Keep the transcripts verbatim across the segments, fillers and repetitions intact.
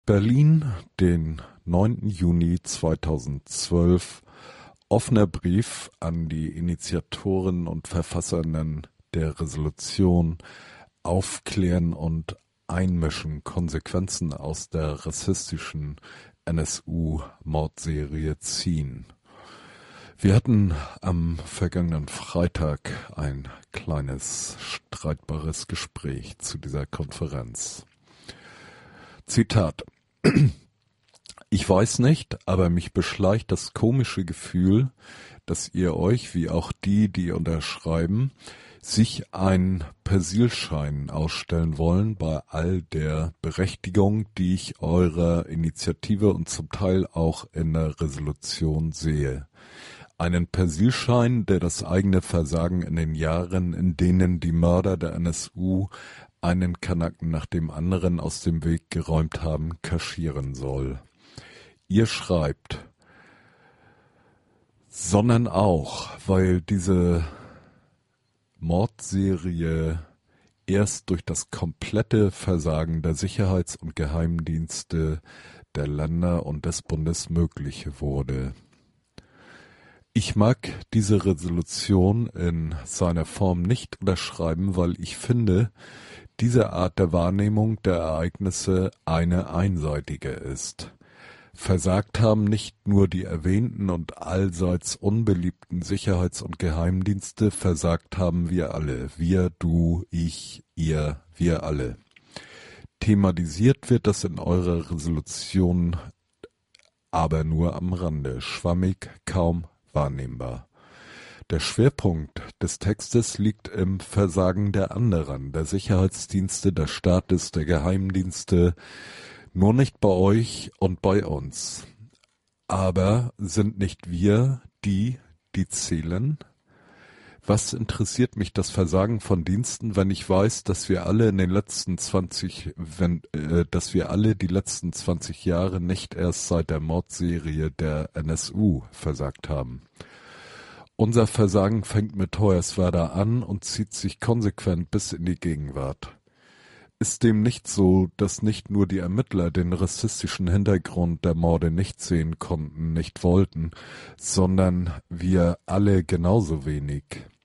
Berlin, den neunten Juni zweitausendzwölf. Offener Brief an die Initiatoren und Verfasserinnen der Resolution Aufklären und Einmischen, Konsequenzen aus der rassistischen N S U-Mordserie ziehen. Wir hatten am vergangenen Freitag ein kleines streitbares Gespräch zu dieser Konferenz. Zitat: Ich weiß nicht, aber mich beschleicht das komische Gefühl, dass ihr euch, wie auch die, die unterschreiben, sich einen Persilschein ausstellen wollen bei all der Berechtigung, die ich eurer Initiative und zum Teil auch in der Resolution sehe. Einen Persilschein, der das eigene Versagen in den Jahren, in denen die Mörder der N S U einen Kanaken nach dem anderen aus dem Weg geräumt haben, kaschieren soll. Ihr schreibt, sondern auch, weil diese Mordserie erst durch das komplette Versagen der Sicherheits- und Geheimdienste der Länder und des Bundes möglich wurde. Ich mag diese Resolution in seiner Form nicht unterschreiben, weil ich finde, diese Art der Wahrnehmung der Ereignisse eine einseitige ist. Versagt haben nicht nur die erwähnten und allseits unbeliebten Sicherheits- und Geheimdienste, versagt haben wir alle. Wir, du, ich, ihr, wir alle. Thematisiert wird das in eurer Resolution aber nur am Rande, schwammig, kaum wahrnehmbar. Der Schwerpunkt des Textes liegt im Versagen der anderen, der Sicherheitsdienste, des Staates, der Geheimdienste, nur nicht bei euch und bei uns. Aber sind nicht wir die, die zählen? Was interessiert mich das Versagen von Diensten, wenn ich weiß, dass wir alle in den letzten zwanzig, wenn, äh, dass wir alle die letzten zwanzig Jahre nicht erst seit der Mordserie der N S U versagt haben? Unser Versagen fängt mit Hoyerswerda an und zieht sich konsequent bis in die Gegenwart. Ist dem nicht so, dass nicht nur die Ermittler den rassistischen Hintergrund der Morde nicht sehen konnten, nicht wollten, sondern wir alle genauso wenig?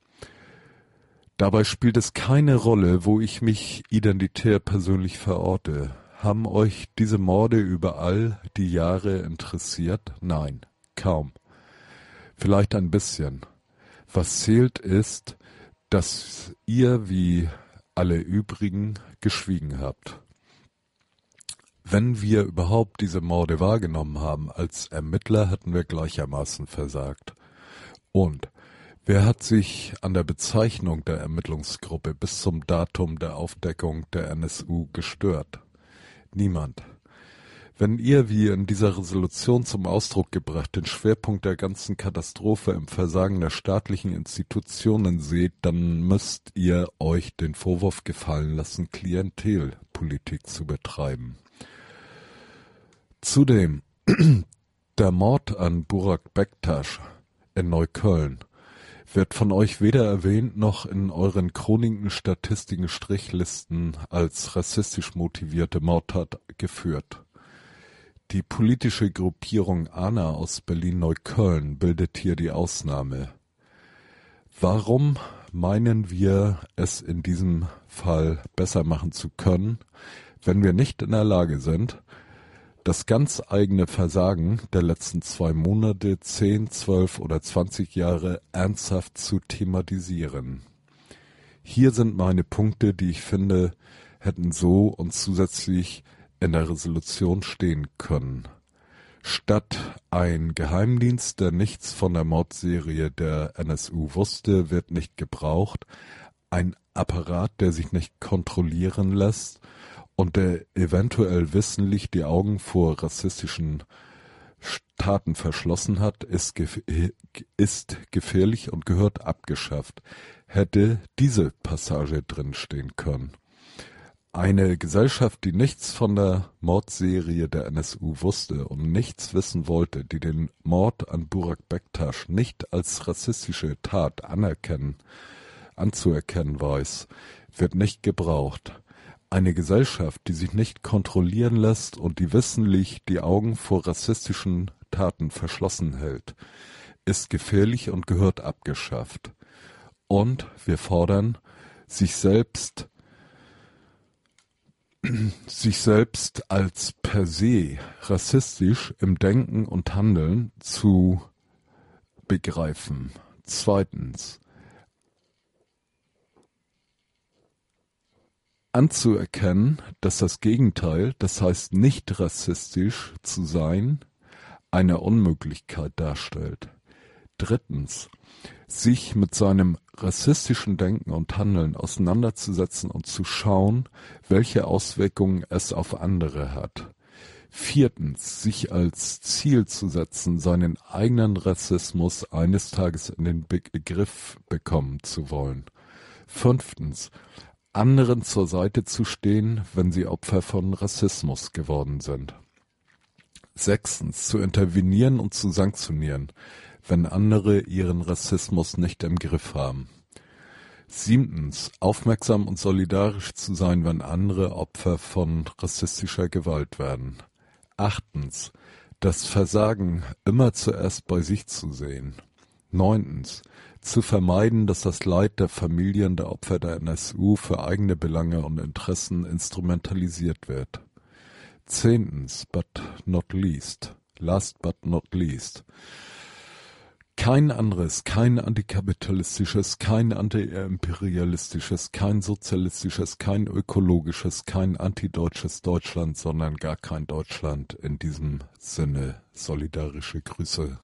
Dabei spielt es keine Rolle, wo ich mich identitär persönlich verorte. Haben euch diese Morde über all die Jahre interessiert? Nein, kaum. Vielleicht ein bisschen. Was zählt ist, dass ihr wie alle übrigen geschwiegen habt. Wenn wir überhaupt diese Morde wahrgenommen haben, als Ermittler hatten wir gleichermaßen versagt. Und wer hat sich an der Bezeichnung der Ermittlungsgruppe bis zum Datum der Aufdeckung der N S U gestört? Niemand. Wenn ihr, wie in dieser Resolution zum Ausdruck gebracht, den Schwerpunkt der ganzen Katastrophe im Versagen der staatlichen Institutionen seht, dann müsst ihr euch den Vorwurf gefallen lassen, Klientelpolitik zu betreiben. Zudem, der Mord an Burak Bektaş in Neukölln wird von euch weder erwähnt noch in euren Chroniken, Statistiken, Strichlisten als rassistisch motivierte Mordtat geführt. Die politische Gruppierung A N A aus Berlin-Neukölln bildet hier die Ausnahme. Warum meinen wir, es in diesem Fall besser machen zu können, wenn wir nicht in der Lage sind, das ganz eigene Versagen der letzten zwei Monate, zehn, zwölf oder zwanzig Jahre ernsthaft zu thematisieren? Hier sind meine Punkte, die ich finde, hätten so und zusätzlich in der Resolution stehen können. Statt ein Geheimdienst, der nichts von der Mordserie der N S U wusste, wird nicht gebraucht, ein Apparat, der sich nicht kontrollieren lässt und der eventuell wissentlich die Augen vor rassistischen Taten verschlossen hat, ist, gef- ist gefährlich und gehört abgeschafft. Hätte diese Passage drin stehen können. Eine Gesellschaft, die nichts von der Mordserie der N S U wusste und nichts wissen wollte, die den Mord an Burak Bektaş nicht als rassistische Tat anerkennen, anzuerkennen weiß, wird nicht gebraucht. Eine Gesellschaft, die sich nicht kontrollieren lässt und die wissentlich die Augen vor rassistischen Taten verschlossen hält, ist gefährlich und gehört abgeschafft. Und wir fordern, sich selbst sich selbst als per se rassistisch im Denken und Handeln zu begreifen. Zweitens, anzuerkennen, dass das Gegenteil, das heißt nicht rassistisch zu sein, eine Unmöglichkeit darstellt. Drittens, sich mit seinem rassistischen Denken und Handeln auseinanderzusetzen und zu schauen, welche Auswirkungen es auf andere hat. Viertens, sich als Ziel zu setzen, seinen eigenen Rassismus eines Tages in den Begriff bekommen zu wollen. Fünftens, anderen zur Seite zu stehen, wenn sie Opfer von Rassismus geworden sind. Sechstens, zu intervenieren und zu sanktionieren, wenn andere ihren Rassismus nicht im Griff haben. Siebtens, aufmerksam und solidarisch zu sein, wenn andere Opfer von rassistischer Gewalt werden. Achtens, das Versagen immer zuerst bei sich zu sehen. Neuntens, zu vermeiden, dass das Leid der Familien der Opfer der N S U für eigene Belange und Interessen instrumentalisiert wird. Zehntens, but not least, last but not least, kein anderes, kein antikapitalistisches, kein antiimperialistisches, kein sozialistisches, kein ökologisches, kein antideutsches Deutschland, sondern gar kein Deutschland. In diesem Sinne solidarische Grüße.